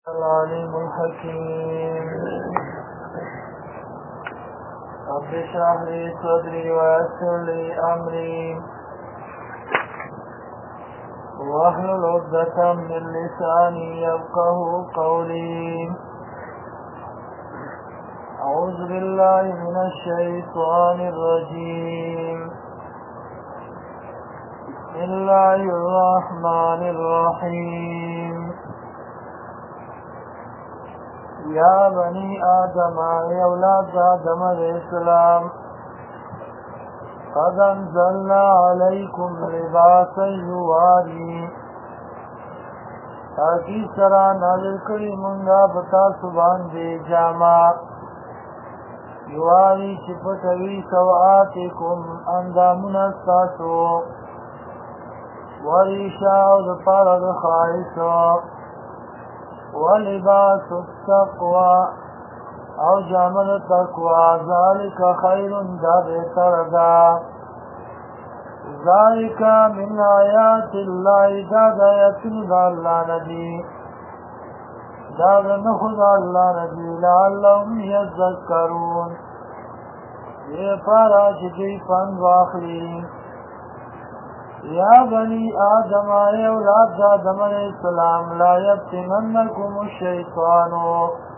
العليم الحكيم رب اشرح لي صدري ويسر لي أمري واحلل عقدة من لساني يفقه قولي أعوذ بالله من الشيطان الرجيم بسم الله الرحمن الرحيم يا بني آدم يا أولاد آدم الإسلام قد أنزلنا عليكم لباسا يواري تاکی سرا نازل کری منگا پتا سبان دے جاما یواری چپتوی سوآتکم اندامون استاسو وریشاو دپارد خائصو ولباس التقوى او جامل تقوى ذلك خير دا بہتر دا ذلك من آیات اللہ دا آیاتن دا اللہ ندی دا نخد اللہ ندی لعلهم یذکرون یہ پارا چکی پند واخلی یا بنی آدم آئے اولاد آدم علیہ السلام لا یفتننکم الشیطانو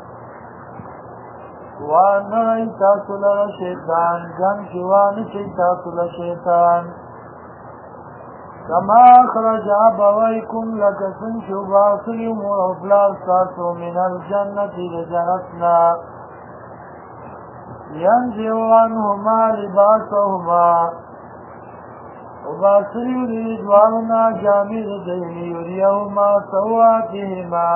وانہی تاثل شیطان جن شوانشی تاثل شیطان کما اخرج ابویکم لکسن شباسلیم و افلاق ساسو من الجنت لجنتنا ینزیو عنہما لباسهما وباسریو دی دوارنا جامد دیلی یریهما سواتهما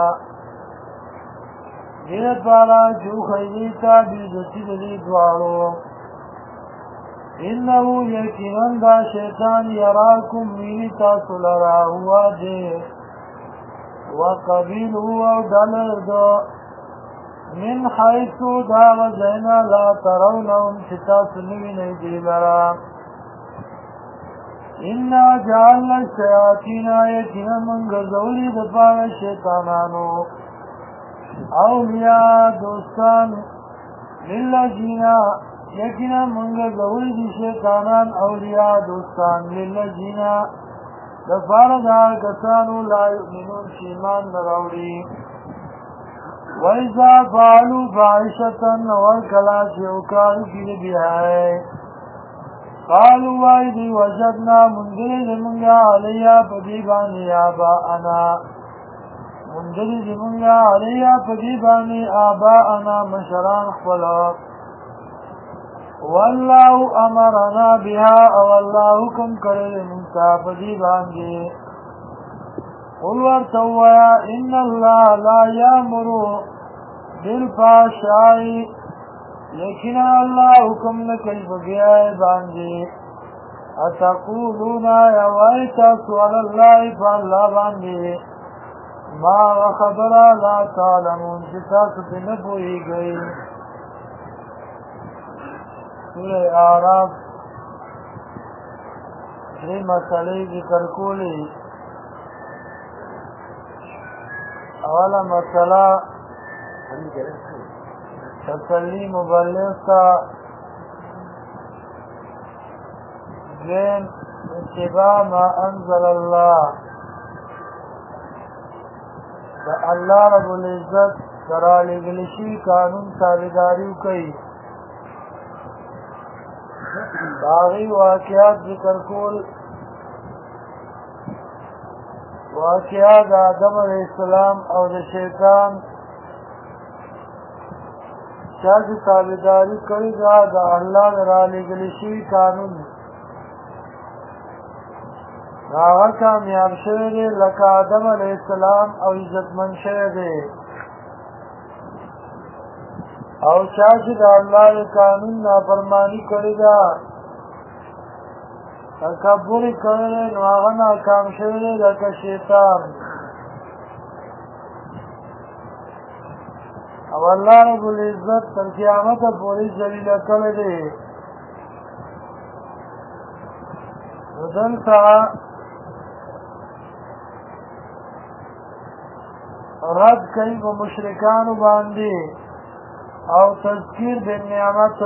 دید پارا جو خیلیتا بیدتی دی دوارو انہو یقیناً دا شیطان یراکم مینی تاسو لرا ہوا دے وقبیلو او دلر دو من حیثو دا غزینا لا ترونهم چتاسو نوی نیدی لرا انا جعلنا الشیاطین یقینا من غزولی دپار شیطانانو اولیاء دوستان للذین یقینا من غزولی دی شیطانان اولیاء دوستان للذین دپار دار کسانو لا یؤمنون شیمان نراوڑی وَإِذَا فَعَلُوا فَاحِشَةً وَالْكَلَا شِعُكَارُ فِي بِهَائِ قالوا وایدی وجدنا مندری زمانگا علیہ پدیبانی آباءنا مندری زمانگا علیہ پدیبانی آباءنا مشران خفلا واللہ امرنا بها او اللہ حکم کرے منتا پدیبانگی قل ورتویا ان اللہ لا یامرو بالفاشائی لیکن اللہ حکم نکل بگیائے باندے اتقولونا یوائیتا سوال اللہ فاللہ باندے ما خبرا لا تعلمون جتا ستنبوئی گئی سورہ آراف دری مسئلے ذکر کولی اولا مسئلہ تسلی مبلغ تا دویم اتباع ما انزل اللہ دا اللہ رب العزت درالی گلشی قانون تابداریو کئی باغی واقعات ذکر کول واقعات آدم علیہ السلام او دا شیطان چاہتی تابداری کری دا دا اللہ درالی گلشی قانون آغا کامیاب شوئے دے لکا آدم علیہ السلام او عزت من شوئے دے او چاہتی دا اللہ قانون نافرمانی کری دا تکبری کری دے نو آغا ناکام شوئے دے لکا شیطان او اللہ رب العزت تر قیامت پوری ذلیل کړی دی دلته رد کوي په مشرکانو باندې او تذکیر بالنعمت.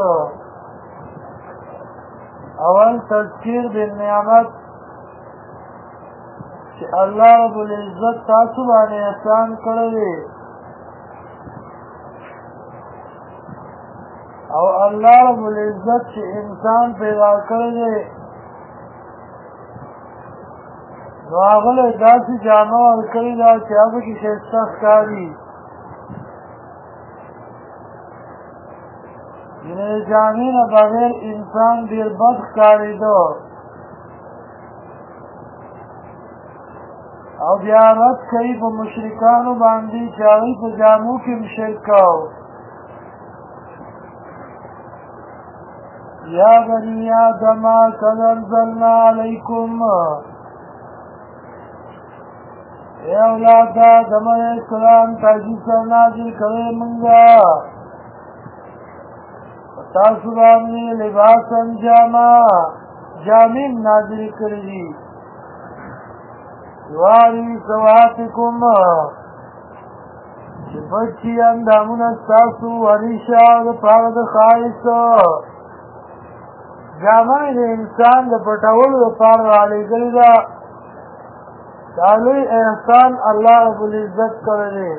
اول تذکیر بالنعمت چې الله رب العزت تاسو باندې احسان کړی او الله رب العزت چې انسان پیدا کړی نو هغه له داسې جامه ورکړې ده چې هغه کې ښایسته ښکاري. یعنې جامې نه بغیر انسان ډېر بد ښکارېده او بیا رد کوي په مشرکانو باندې چې هغوی په جامو کې هم شرک کوو. یا بني آدم قد انزلنا علیکم، اے اولاد آدم علیہ السلام تاجی سر نازل کرے منگا تاسو باندې لباسا جاما جامین نازل کړی یواری سواتکم چې بچی اندامونه ستاسو وریشا د پاره د خایس جامه د انسان د پټولو لپاره رالیږلې ده. دا لوی احسان الله رب العزت کړی.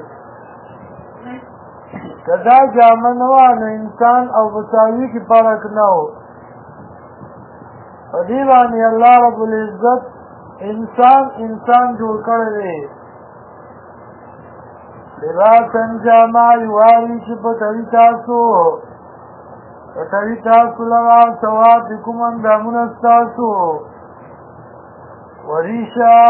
که دا جامه نه وه نو انسان او مساوي کې فرق نه و. په دې باندې الله رب العزت انسان جوړ کړی دی. لباسا جامه یواري چې پټوي تاسو لرا سواتکم اندامونه ستاسو وریشا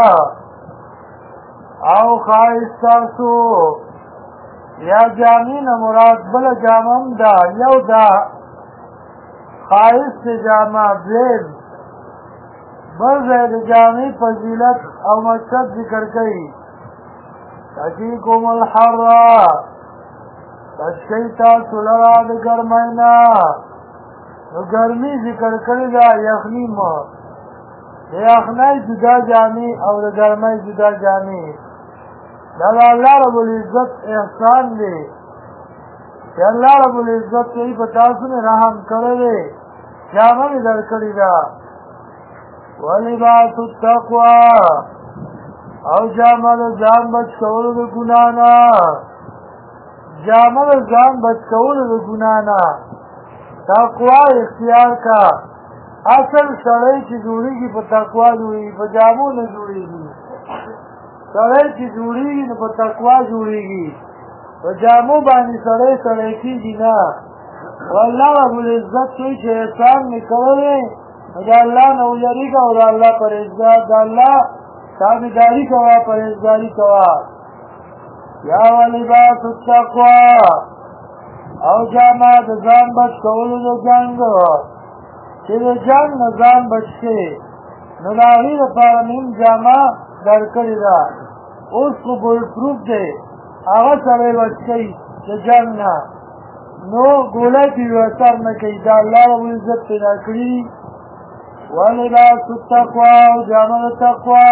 او خایستاسو. یا جامین مراد بل جامم دا یو دا خایست جامع بلین بل زید جامی فضیلت او مقصد ذکر کئی. تکیکم الحرہ تشکی تاسو لرا دا گرمینا نو گرمی ذکر کری دا یخنیم دا یخنی جدا جامی او دا گرمی جدا جامی. دا اللہ رب العزت احسان دے کہ اللہ رب العزت کئی پتاسو نے رحم کرے جامع میں در کری دا. ولباس التقوی او جامع دا جان بچ کولو دا گنانا جامع دا جان بچ کولو دا گنانا تقوی اختیار کا. اصل سڑائی چی جوڑی گی پا تقوی جوڑی گی پا جامو نہ جوڑی گی. سڑائی چی جوڑی گی نہ پا تقوی جوڑی گی پا جامو بانی سڑائی کی گی نا. واللہ رب العزت کوئی چی احسان نکلے دا اللہ نویری کا دا اللہ پرہیزگار دا اللہ تابداری کوا پرہیزگاری کوا. یا ولباس التقوی او جامع دا جان بچ کولو دا جنگ چې د جنگ نه ځان بچ کړي نو د هغې دپاره نیم جامه درکړې ده. اوس خو بل پروف دی هغه سړی بچ کوي د جنگ نه نو ګولی پې یو اثر نه کوي. دا الله رب العزت پیدا کړي. ولباس التقوی او جامه د تقوی.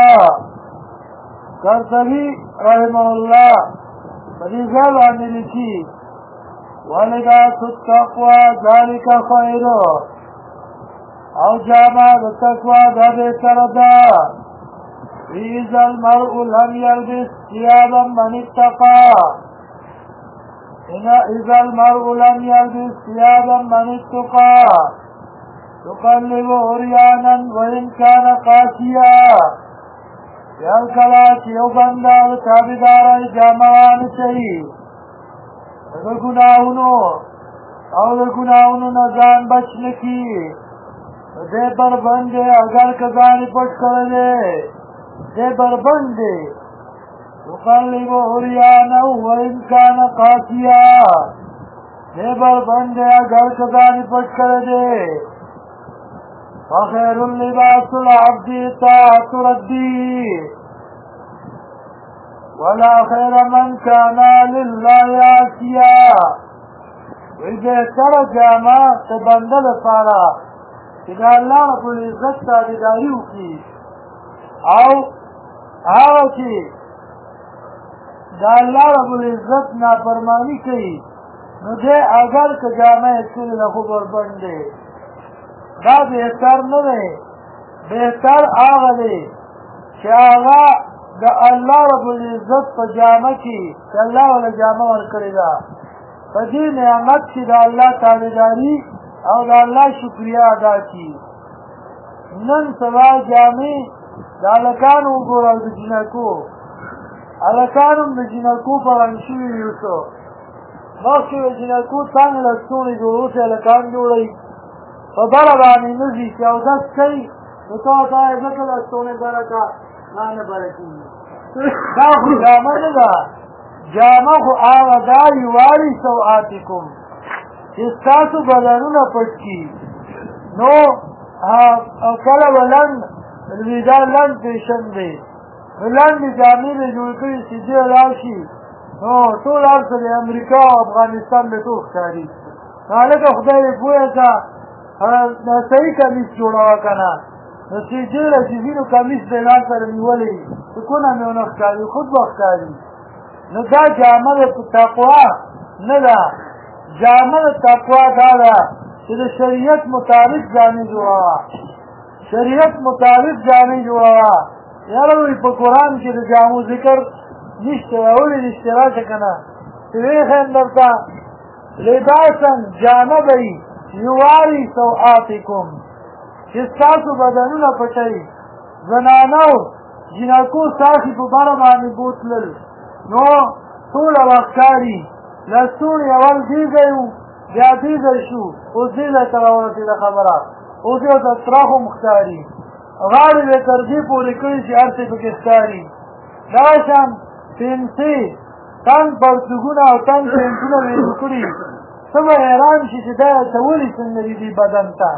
قرطبي رحمه الله په دې ځای باندې لیکي ولباس التقوی ذلک خیر او جامع د تقوی دا بهتره ده. اذا المرء لم يلبس ثيابا من اتقى اذا المرء لم يلبس ثيابا من اتقى تقلب عريانا وان كان قاسيا. یو کله چې یو بنده د تابعدارۍ جامه وانه چوي د ګناهونو نه ځان بچ نه کړي دے بربند دے اگر کزانی پٹ کرلے دے بربند دے تقلب عریانا وانکان قاسیا دے بربند دے اگر کزانی پٹ کرلے. فخیر اللباس العبد طاعت ردی ولا خیر من کانا للہ عاسیا. وی بہتر جامع تبندل پارا چې دا الله رب العزت تابعداري وکړي او هغه چې دا الله رب العزت نافرمانی کوي نو دې اگر که جامه کړي د خو بربند دی دا بهتر نه دی بهتر هغه دی چې هغه د الله رب العزت په جامه کې چې الله ولا جامه ورکړې ده په دې نعمت کې د الله تابعداري او د الله شکریا ادا کړي نن سبا جامې د هلکانو وګوره او د جنکو هلکان هم د جنکو په رنګ شوي وي اوسه مخکې د جنکو څنګ لستوڼې جوړوسې هلکان جوړوي په بله باندې نه ځي چې اودس کوي نو ته ورته وایې ځکه لستوڼې بره کړه ما نه بره کېږي دا خو جامه نه ده جامه خو هغه دا یواري سوآتکم چې ستاسو بدنونه پټ کړي نو کله به لنډ دا لنډ فیشن دی نو لنډې جامې به جوړ کړي چې دې ولاړ شي نو ټول هر څه د امریکا او افغانستان به ټول ښکاري نو هلکه خدای دې پوهه کړه صحیح کمیس جوړوه که نه نو چې ډېره چې ځینو کمیس دی ځان سره نیولی سکونه مې ونه ښکاري خود به ښکاري نو دا جامه د تقوا نه ده جامه د تقوا دا ده چې د شریعت مطابق جامې جوړوه شریعت مطابق جامې جوړوه یاره وایي په قرآن کې د جامو ذکر نشته ولې نشته راشه که نه چې ویښیم درته لباسا جامه به وي یواري سوآتکم چې ستاسو بدنونه پټوي زنانو جنکو ستاسې په بره باندې بوتلل نو ټوله به ښکاري لستوڼې اول دې ځای و بیا دې ځای شو اوس دې ځای ته راورسېده خبره اوس یو ته تراخ هم ښکاري غاړې به تر دې پورې کړي چې هر څه پکې ښکاري دا شان پنسې تنګ پرتوګونه او تنګ پینټونه به یې کړي ته به حیران شي چې دا ته ولې څنګه دي دې بدن ته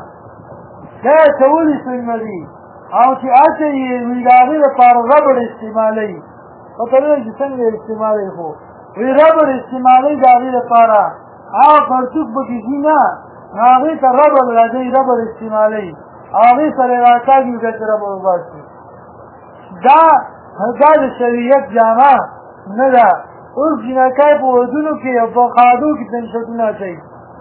دا ته ولې څنګه دي او چې اچوي وي د هغې لپاره ربړ استعمالوي پته نه ده چې څنګه استعمالوي خو وي ربړ استعمالوي د هغې لپاره هغه پرتوګ پکې ځي نه نو هغې ته ربړ راځي ربړ استعمالوي او هغې سره یې راکاږي بیا چې ربړ وباسي دا د شریعت جامه نه ده اوس جنکۍ په ودونو کې او په خادو کې پنشټونه اچوي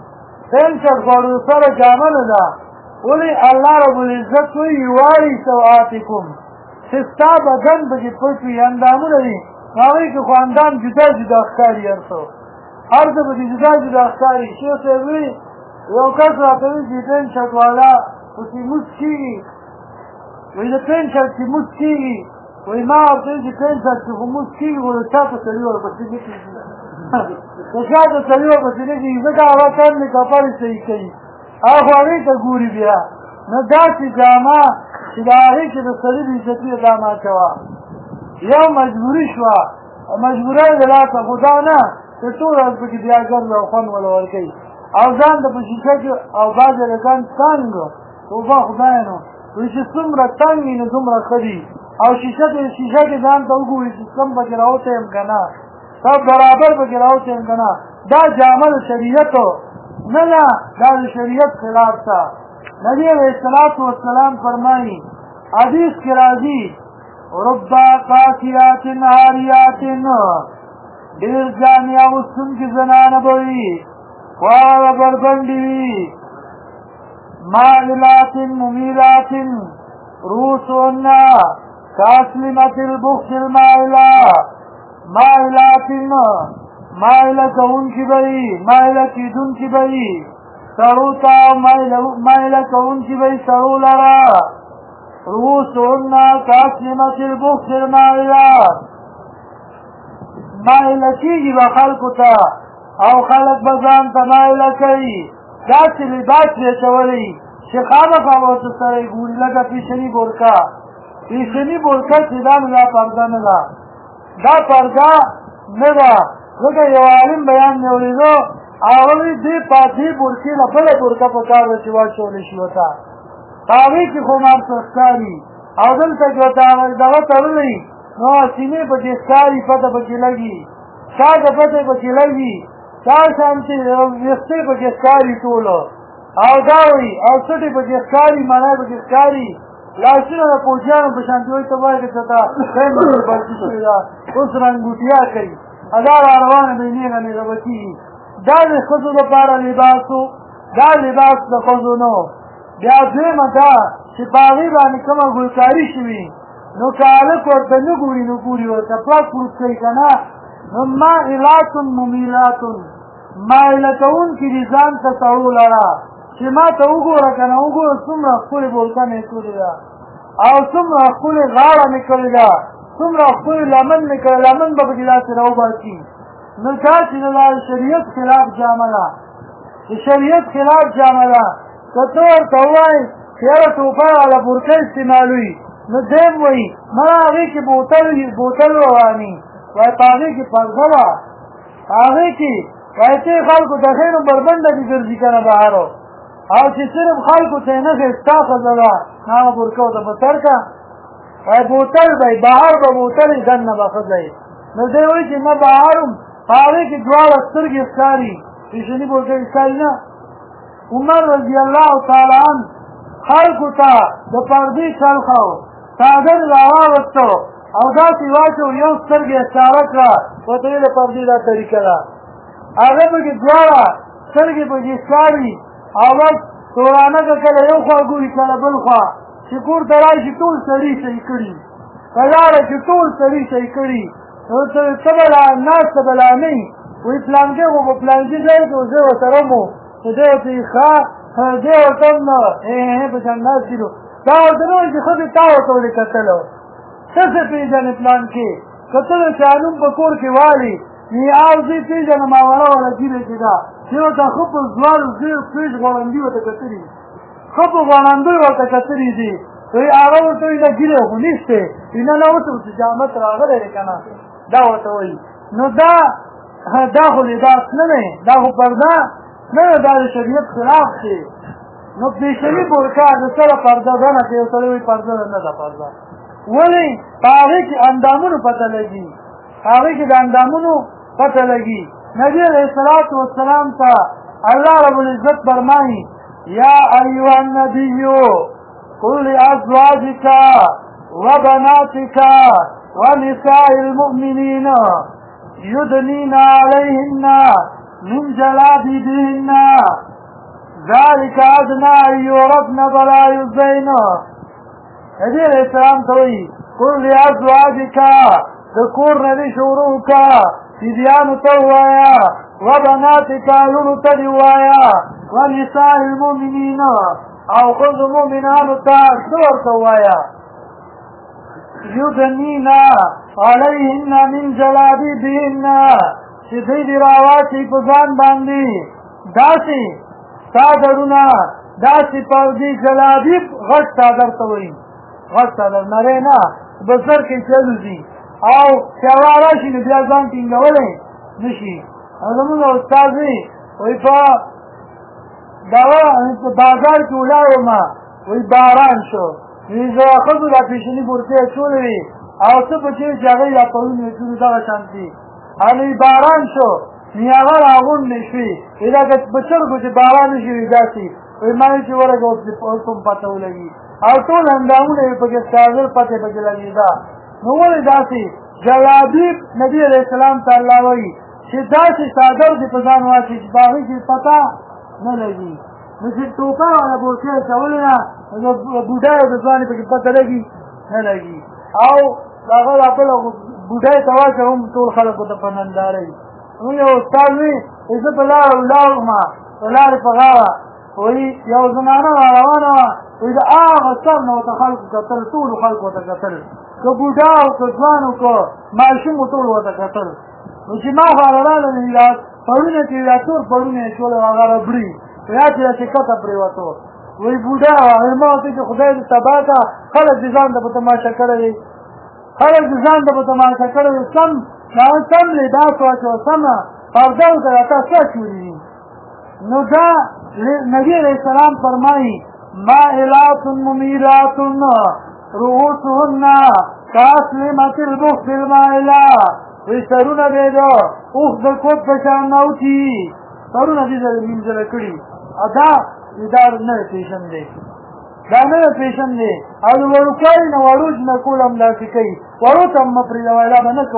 پنشټ غوړو سره جامه نه ده ولې الله رب العزت وایي یواري سوآتکم چې ستا بدن پکې پټ وي اندامونه دي هغوی کې خو اندام جدا جدا ښکاري هر څه هر څه پکې جدا جدا ښکاري شیخ صاحب وایي یو کس راته وایي چې پنشټ والا اوس یې مونځ کېږي وایي د پنشټ چې مونځ کېږي وایي ما ورته وایي چې پنشټ چې خو مونځ کېږي خو د چا په سړي ورپسې نه کېږي د چا په سړي ورپسې نه کېږي ځکه هغه کار مې کپړې صحیح کوي هغه خو هغې ته ګوري بیا نو داسې جامه چې د هغې کې د سړي د عزتي دا ما کوه یو مجبوري شوه مجبوری د لاسه خو دا نه چې ټول ورځ پکې بیا ګرځه او خوند وله ورکوي او ځان ته په شیشه کې او بعض هلکان تنګ توبه خدای نو وایي چې څومره تنګ وي نو دومره ښه دي او شیشه کې ځان ته وګوري چې کم پکې راوتی یم که نه سب برابر پکې راوتی یم که نه دا جامه د شریعتو نه ده دا د شریعت خلاف ده نبي علیه الصلاة والسلام فرمایي حدیث کې راځي رب قاسیات عاریات ډېر جامې اغوستونکې زنانه به وي خواړه بربنډې وي مائلات ممیلات رؤوسهن کاسلمة البخت المائلة مائلات مائله کوونکي به وي مائله کېدونکي به وي سړو ته مائله کوونکي به وي سړو لره رؤوسهن کاسلمة البخت المائلة مائله کېږي به خلکو ته او خلک به ځان ته مائله کوي داسې لباس یې اچولی چې خامخا به ورته سړی ګوري لکه پیشني بورکه پیشني بورکه چې دا نو دا پرده نه ده دا پرده نه ده ځکه یو عالم بیان مې اورېدو هغه وایي دې بورکې نه بله بورکه په کار ده چې واچولی شي ورته په هغې کې خو مار څه ښکاري او دلته کې ورته دغه تړلی نو سینې پکې ښکاري پته پکې لګي شاته پته پکې لګي چا شانتې ویښتې پکې ښکاري ټولو او دا وایي او څټې پکې ښکاري معنی پکې ښکاري لاسونه د پوجیانو په شانتې وایي ته وایي که څه ته خیمه پکې بلکې شوې ده اوس رنګوټیا کوي ادا را روانه دی نیغه نیغه بکېږي دا د ښځو دپاره لباسو دا لباس د ښځو نه بیا دویمه دا چې په هغې باندې کومه ګلکاري شوي نو که هلک ورته نه ګوري نو ګوري ورته پاک پروت کوي که نه نو مائلاتن ممیلاتن مایله کوونکي دي ځان ته سړو لره چې ما ته وګوره که نه وګوره څومره ښکلې بولکه مې کړې ده او څومره ښکلې غاړه مې کړې ده څومره ښکلې لمن مې کړې لمن به پکې داسې راوباسي نو دا چې د شریعت خلاف جامه ده د شریعت خلاف جامه ده که ته ورته ووایې چې یاره ټوپه والا بورکه استعمالوي نو دیم وایي مړه هغې کې بوتل رواني وایي په هغې کې پرده وه په هغې کې وایي چې خلکو ته ښې نو بربنډه دې ګرځي که نه بهارو او چې صرف خلکو ته یې نښې ستا ښځه ده هغه بورکه ورته په سر که وایي بوتل به بهر به بوتل یې دننه به ښځه یې نو دی وایي چې نه بهر هم په هغې کې دواړه سترګې ښکاري پیشني بورکه یې ښکاري نه عمر رضی الله تعالی عنه خلکو ته د پردې چلخو څادر راواوستو او داسې واچو یو سترګې اشاره کړه ورته یې د پردې دا طریقه ده هغه پکې دواړه سترګې پکې ښکاري او بس تورانه که کله یو خوا ګوري کله بل خوا چې کور ته راشي ټول سړي صحیح کړي په لاره کې ټول سړي صحیح کړي نو ته به لا ناسته به لا نه وي وایي پلانکې خو په پلانکې ځای کې زه ورسره مو نو دی ورته وایي ښه دی ورته هم نه په شان ناست دي دا ورته نه وایي چې ښځې تا ورته ولې کتلو څه څه پېژنې پلانکې که ته د چا نوم په کور کې والي او زه یې پېژنم اوله واله ګیره چې ده چې ورته ښه په ځوان پېژ غوړندي ورته کتلي ښه په غوړندۍ ورته کتلي دي وایي هغه ورته وایي دا ګیره خو نشته نه نه اوس ورته جامت راغلی دی که نه دا ورته وایي نو دا خو لباس نه دی دا خو پرده نه ده دا د شریعت خلاف دی نو پیشني بورکه د سره پرده ده نه چې یو سړی وایي پرده ده نه ده پرده ولې په هغې کې اندامونو پته لګي په هغې کې د اندامونو پته لګي نبي علیه الصلاة والسلام ته الله رب العزت فرمایي یا ایها النبي قل لأزواجك وبناتك ونساء المؤمنين يدنين عليهن من جلابيبهن ذلك أدنى أن يعرفن فلا يؤذين نبي علیہ السلام ته وایي قل لأزواجك د کور نه دې شروع کا بیبیانو ته ووایه وبناتک لونو ته دې ووایه ونساء المؤمنین او ښځو مؤمنانو ته څه ورته ووایه یدنین علیهن من جلابیبهن چې دوی دې راواچوي په ځان باندې داسې څادرونه داسې پردې جلابیب غټ څادر ته وایي غټ څادر نری نه بسر کې چې الوځي او چې هوا راشي نو بیا ځان ټینګولی نه شي زمونږ استاد وایي په بازار کې ولاړم وایي باران شو زه ښځو دا پیشني بورکې اچولې وي او څه پکې چې هغې دا پرونې اچولي دغه شانتي هلې باران شو نو هغه راغونډې شوې وایي دا که په چرګو چې باران نه شي وي داسې وایي ما وایي چې ورګه اوس هم پته ولګي او ټول اندامونه یې پکې څادر پتې پکې لګېده نو ولې داسې جلابیب نبي علیه السلام ته الله وایي چې داسې څادر دې په ځان واچوي چې په هغې کې پته نه لګي نو چې ټوپه والا بورکې اچولې نه نو بوډا او د ځوانې پکې پته لګي نه لګي او هغه دا بله بوډۍ ته واچوه هم ټول خلکو ته په ننداره وي نو یو استاد وي زه په لاره ولاړم په لارې په غاړه وایي یو زنانه را روانه وه وایي د هغه سر نه ورته خلکو کتل ټولو خلکو ورته کتل که بوډا او که ځوان او که ماشوم و ټول ورته کتل نو چې ما خو هغه راغلی دا پړونه چې دا تور پړونه یې شول هغه ربړي یا چې داسې کته پرېوتو وایي بوډا وایي ما ورته چې خدای دې تباه کړه خلک دې ځان ته په تماشه کړی دی خلک دې ځان ته په تماشه کړی دی سم لباس واچوه سمه پرده وکړه تا څه اچولي دي نو دا نبي علیه السلام فرمایي مائلات ممیلات رؤوسهن کاسلمة البخت المائله وی سرونه به د اوښ د کوټ په شان نوتي سرونه دې مینځله کړي دا نه پیشن دی دا نه پیشن دی او د وړوکۍ نه وړوج نه کول هم داسې کوي وړو ته هم مه پرېږدوئ دا به نه کوئ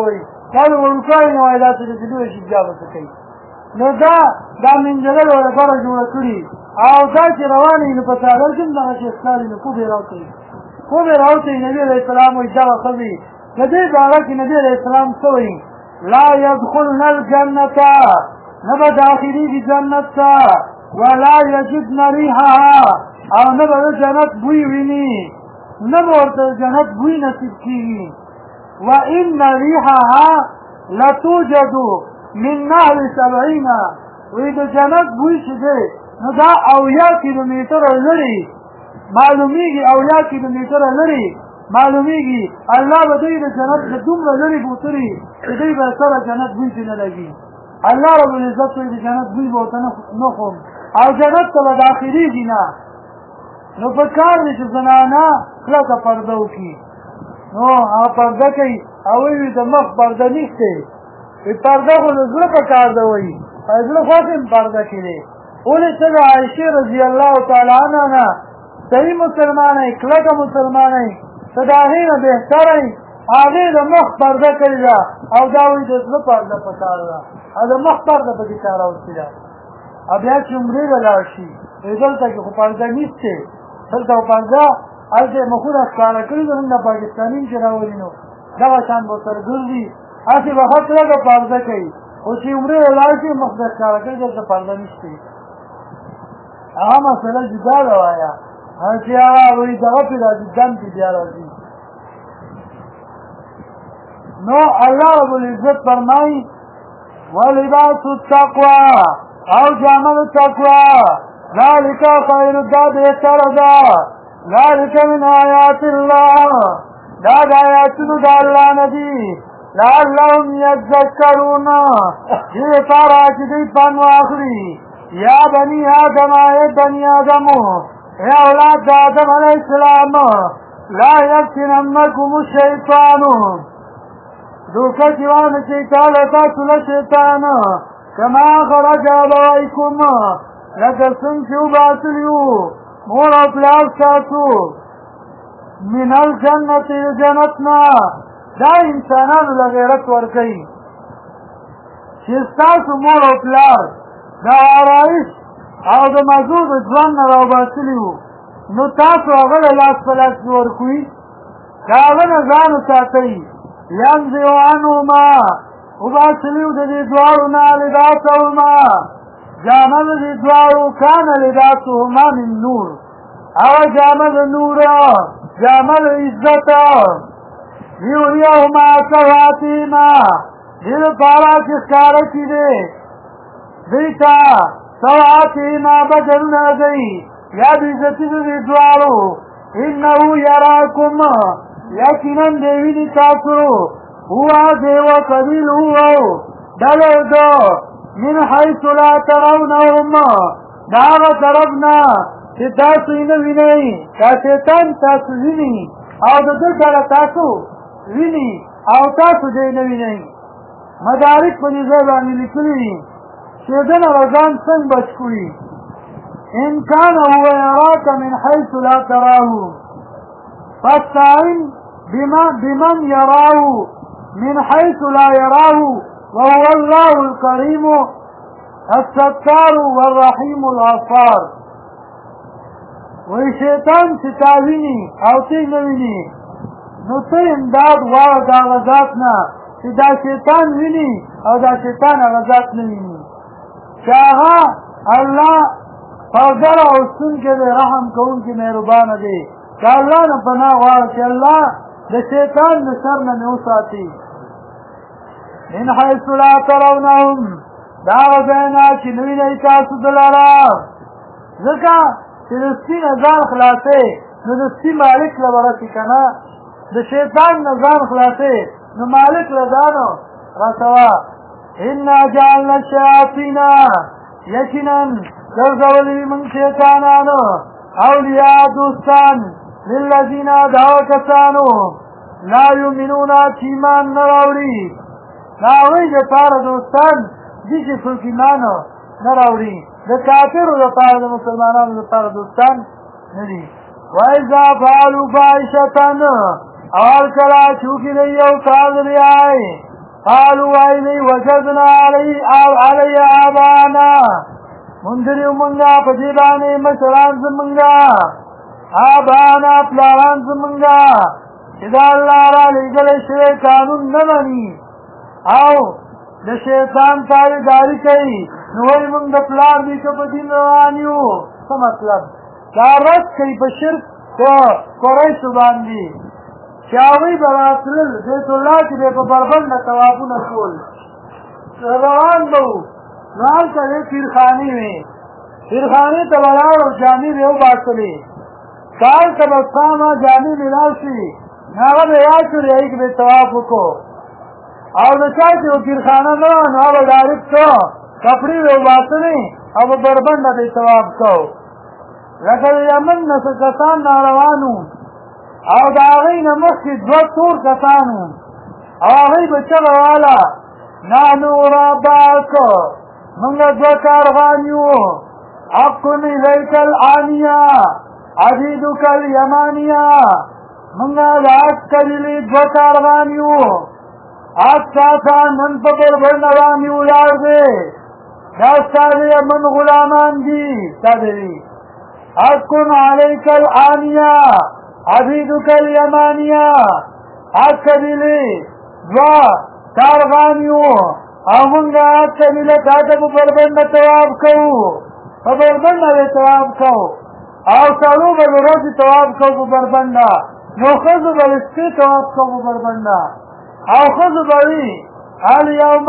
دا د وړوکوالي نه وایي دا څه چې لویه شي بیا به څه کوي نو دا منجلل ورپاره جوړه کړي او دا چې روانې نو په څادر کې هم دغسې ښکاري نو کوبې راوتوي کوبې راوتوي نبي علیه السلام وایي دغه ښځې د دې باره کې نبي علیه السلام څه وایي لا يدخلن الجنة نه به داخلېږي جنت ته ولا یجدن ریحها او نه به د جنت بوی ویني نه به ورته جنت بوی نصیب کېږي وان ریحها لتوجد من نهر 70 وی د جنت بوی چې دی نو دا 80 کیلومتره لرې معلومیږي 80 کیلومتره لرې معلومیږي الله به دوی د جنت د دومره لرې بوتري چې دوی به سره جنت بوی پې نه لګي الله رب العزت وی د جنت بوی به ورته نه خوم او جنت ته به داخلېږي نه نو په کار دی چې زنانه کلکه پرده وکړي نو هغه پرده کوي او وی د مخ پرده نیستی پرده خو د زړه په کار ده وایي زړه خوښ هم پرده کړي ولې ته د عایشې رضی الله تعالی عنها نه صحیح مسلمانه یې کلکه مسلمانه یې ته د هغې نه بهتره یې هغې د مخ پرده کړې ده او دا وایي د زړه پرده په کار ده او د مخ پرده پکې کار اوسې ده او بیا چې عمرې ته لاړ شي دلته کې خو پرده نیستی دلته خو پرده هلته یې مخونه ښکاره کړي زموږ د پاکستاني چې راولي نو دغه شان به ورسره ګرځي هسې به ښه کلکه پرده کوي خو چې عمرې ته لاړ شي مخ به ښکاره کړي دلته پرده نشته هغه مسله جدا ده وایه چې هغه وایي دغه پې راځي دم پې بیا راځي نو الله رب العزت فرمایي ولباس التقوى او جامه التقوى ذلك خير دا بهتره ده ذلك من آیات الله دا د آیاتونو د الله نه دي لعلهم یذکرون دې لپاره چې دوی پند واخلي یا بني آدم ای بني آدمو ای اولاد د آدم علیه السلام لا یفتننکم الشیطان دوکه چې وانهچوي تاله تاسو له شیطان کما خرج ابویکم لکه څنګه چې وباسلي وو مور او پلار ستاسو من الجنت جنتنا دا انسانانو له غیرت ورکوي چې ستاسو مور او پلار د آرایش او د مزو د ژوند نه راوباسلي وو نو تاسو هغه له لاس په لاس ورکوي د هغه نه ځان وساتئ ینزع عنهما وباسلي وو د دې دواړو نه لباسهما جامه د دې دواړو کان لباسهما من نور هغه جامه د نور جامه د عزت لیریهما سواتهما دې لپاره چې ښکاره کړي دوی ته سواتهما بدلونه دی یا د عزتي د دې دواړو انه یراکم یقینا دی ویني تاسو هو دی وقبیله ډلو دو من حیث لا ترونهم دا هغه طرف نه چې تاسو یې نه وینئ دا شیطان تاسو ویني او د ده ډله تاسو ویني او تاسو دې نه وینئ مدارک په دې ځای باندې لیکلي دي چې د نه ځان څنګه بچ کړي ان کان هو یراک من حیث لا تراه فاستعن بمن یراه من حیث لا یراه وهو الله الكريم الستار والرحيم الغفار وی شیطان چې تا ویني او ته نه ویني نو ته امداد غواړه د هغه ذات نه چې دا شیطان ویني او دا شیطان هغه ذات نه ویني چې هغه الله پردر اوستونکی دی رحم کوونکی مهربانه دی که الله نه پناه غواړه چې الله د شیطان د شر نه مې وساتي من حیث لا ترونهم دا هغه ځای نه چې نه وینئ تاسو دلاره ځکه چې د سپي نه ځان خلاصې نو د سپي مالک له به رسي که نه د شیطان نه ځان خلاصې نو مالک له ځانو رسوه انا جعلنا الشیاطین یقینا ګرځولي موږ شیطانانو اولیاء دوستان للذین دعوا کسانو لا یؤمنون چې ایمان نه راوړي د هغوی دپاره دوستان دي چې څوک ایمان نه راوړي د کافرو دپاره د مسلمانانو دپاره دوستان نه دي وإذا فعلوا فاحشة او هر کله چې وکړي یو کار د بیاي قالوا ایلی وجدنا علی آبانا مندریو منگا پجیبانی مشران زمنگا آبانا پلاران زمنگا اذا اللہ را لگل شوی قانون نمانی او د شیطان تابعداري کوي نو وای موږ د پلار دی که په دین روان یو څه مطلب دا رد کوي په شرک په قریشو باندې چې هغوی به راتلل بیت الله چې به په بربنډه طوافونه کول روان به وو نو هلته یې پیرخانې وې پیرخانې ته به لاړ او جامې به یې وباسلې که هلته به سامه جامې مې لاړ شي نو هغه به یاد کړي هغې کې به یې طواف وکړو او د چا چې پیرخانه نه وه نو هغه ډایرکټ څه کپړې به وباسلې او په بربنډه به یې طواف کوو لکه د یمن نه څه کسان ناروان وو او د هغوی نه مخکې دوه تور کسان وو او هغوی به چغه واله نحنو رباک موږ دوه کارغان یو حقن الیک العانیه عبیدک الیمانیه موږ د حق قبیلې دوه کارغان یو حق ساته نن په بربنډه باندې ولاړ دی دا ستا د یمن غلامان دي ستا د وي حقن علیک العانیه عبیدک الیمانیه حق قبیلې دوه کارغان یو او موږ حق قبیله تا ته په بربنډه طواف کوو په بربنډه به طواف کوو او سړو به د ورځې طواف کوو په بربنډه نو ښځو به د شپې طواف کوو په بربنډه او ښځو به وي اليوم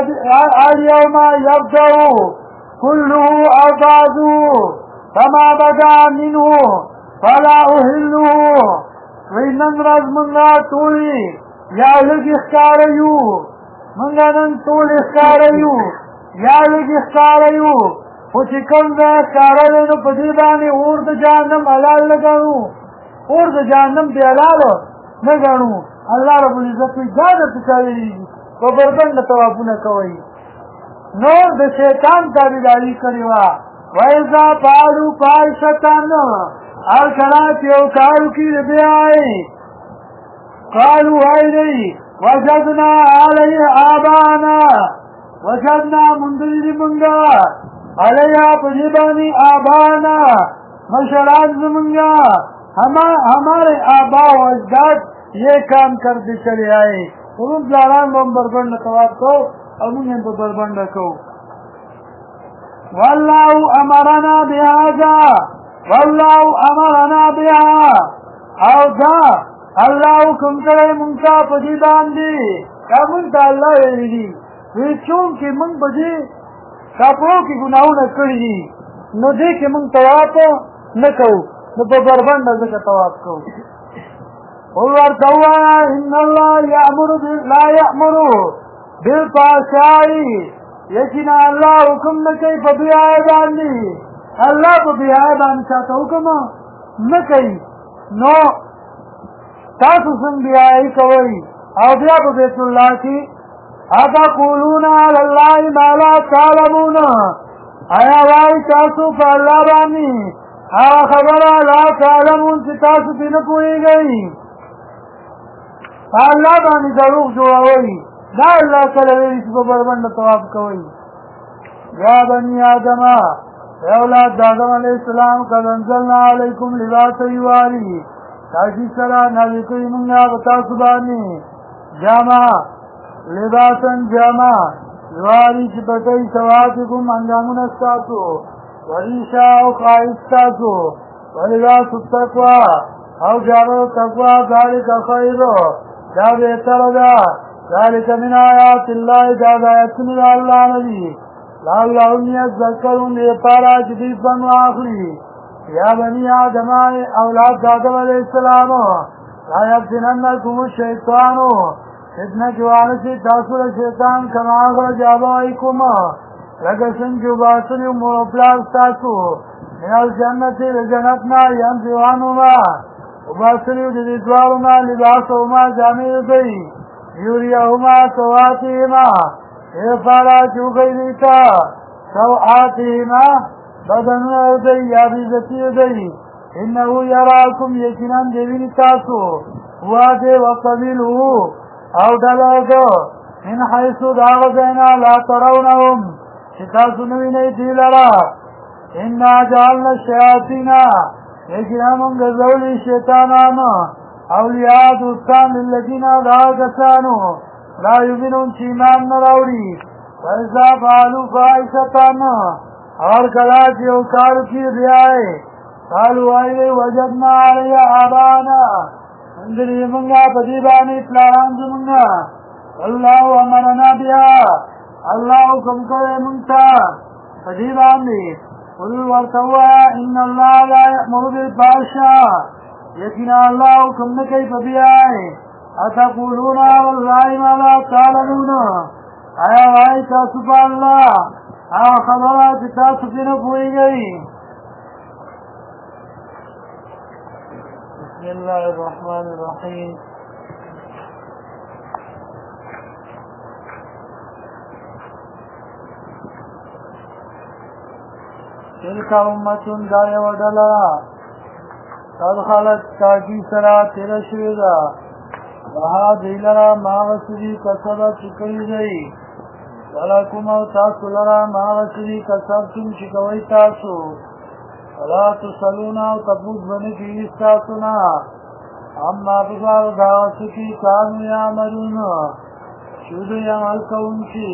يبدأ كله او بعضه فما بدا منه فلا اهله وی نن ورځ مونږه ټولې یا لږې ښکاره یو مونږه نن ټولې ښکاره یو یا لږې ښکاره یو خو چې کوم ځای ښکاره دی نو په دې باندې اور د جهنم حلال نه ګڼو اور د جهنم بې حلاله نه ګڼو الله رب العزت وایي دا درته چا ویلي دي په بربنډه طوافونه کوئ نور د شیطان تابعداري کړې وه وایذا فعلوا فاحشة هر کله چې یو کار وکړي د بیاي قالوا ایدی وجدنا علیه آبانا وجدنا مندرې منګه علیه په دې باندې آبانا مشران زمونږه ہمارے آبا و اجداد یہ کام کرتے چلے آئے ان پلاران میں بربنڈ طواف کو اور انہیں تو بربنڈ کو واللہ امرنا بهذا واللہ امرنا بها او دا اللہ حکم کرے منکا پجی باندی کا منتا اللہ ویلی دی ویچون کی من پجی کپڑوں کی گناہوں نے کری دی نو دے کہ من طواف نکو نو په بربنډه ځکه طواف کوو ورته ووایه ان الله لا یأمر بالفحشاء یقینا الله حکم نه کوي په بیاي باندې الله په بیاي باندې چاته حکم نه کوي نو تاسو څنګه بیاي کوئ او بیا په بیت الله کې اتقولون علی الله ما لا تعلمون آیا وایي تاسو په الله باندې هغه خبره لا تعلمون چې تاسو پرې نه پوهېږئ الله باندې دروغ جوړوئ دا الله کله ویلي چې په بربنډه طواف کوئ یا بني آدم ای اولاد د آدم علیه السلام قد انزلنا علیکم لباسا یواری تاسو سره نازل کړي موږ په تاسو باندې جامه لباسا جامه یواری چې پټوي سواتکم انجامونه ستاسو وریشا او خائستاسو ولباس التقوى او جارو تقوى ذلك خیر دا بہتر دا ذلك من آیات اللہ دا آیات من اللہ نبی لعلهم یذکرون لپارا جدید بنو آخری یا بنی آدم اولاد آدم علیہ السلام لا یفتننکم الشیطان فتنہ جوانسی تاثر شیطان کما اخرج آبائکم لکه څنګه چې وباسلي مور او پلار ستاسو من الجنت د جنت نه ینزعانهما وباسلي د دې دواړو نه لباسهما جامې دوی یوریهما سواتهما لپاره چې وښیي دوی ته سوآتهما بدنونه دوی یا عزتي دوی انه یراکم یقینا دی ویني تاسو هو دې وقبیلو او ډله من حيث داغزينا لا ترونهم شتاسنوين ديلرا إنا جعلنا الشياطين يجنا من غزول الشيطانان أولياء دوستان للذين داغسانوا لا يؤمنون شيمان نراوري وإذا فعلوا فائشة اور کلاچ یوکار کی ریائے قالوا ایلی وجدنا علی آبانا اندری منگا پدیبانی پلاران زمنگا اللہ امرنا بیا اللہ حکم کرے منتا پدیبانی قل ورطوا ان اللہ لا یأمر بالفحشاء یقینا اللہ حکم نکی پدیائے اتقولون واللہ ما لا تعلمون آیا وائی تاسفا اللہ خبرات تاسفین پوئی گئی بسم اللہ الرحمن الرحیم تلک امتون دائی وڈلا قد خلت تاکی سرا تیر شویدہ وہا دیلرا ماغسری کسبت چکری گئی ولکم او تاسو لرا ماغسری کسبتم چکوی تاسو ولا تسلونا او تپوس بنکی استاسونا اما بزار داوسکی کانو یعملون شودو یعمل کونکی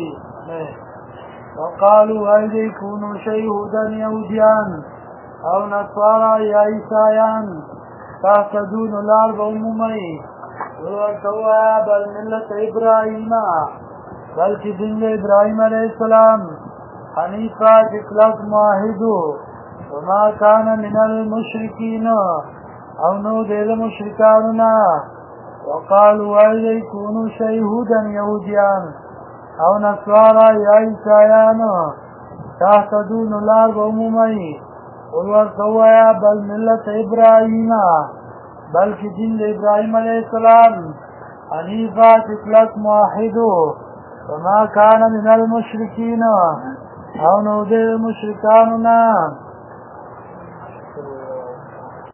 وقالوا ایدی کونو شیهودا یهودیان او نصارا یا عیسایان تحتدون لار بومومی ورکوا بل ملت ابراہیم بلکہ دین ابراہیم علیہ السلام حنیفہ اخلاص معاہدو وما کان من المشرکین او نو دید مشرکاننا وقالوا ایدی کونو شیهودا یهودیان او نصارا یا عیسایان تحتدون لار بومومی ورکوا بل ملت ابراہیم بلکہ دین ابراہیم علیہ السلام حنیفہ اخلاص معاہدو وما كان من المشركين او نودي المشركاننا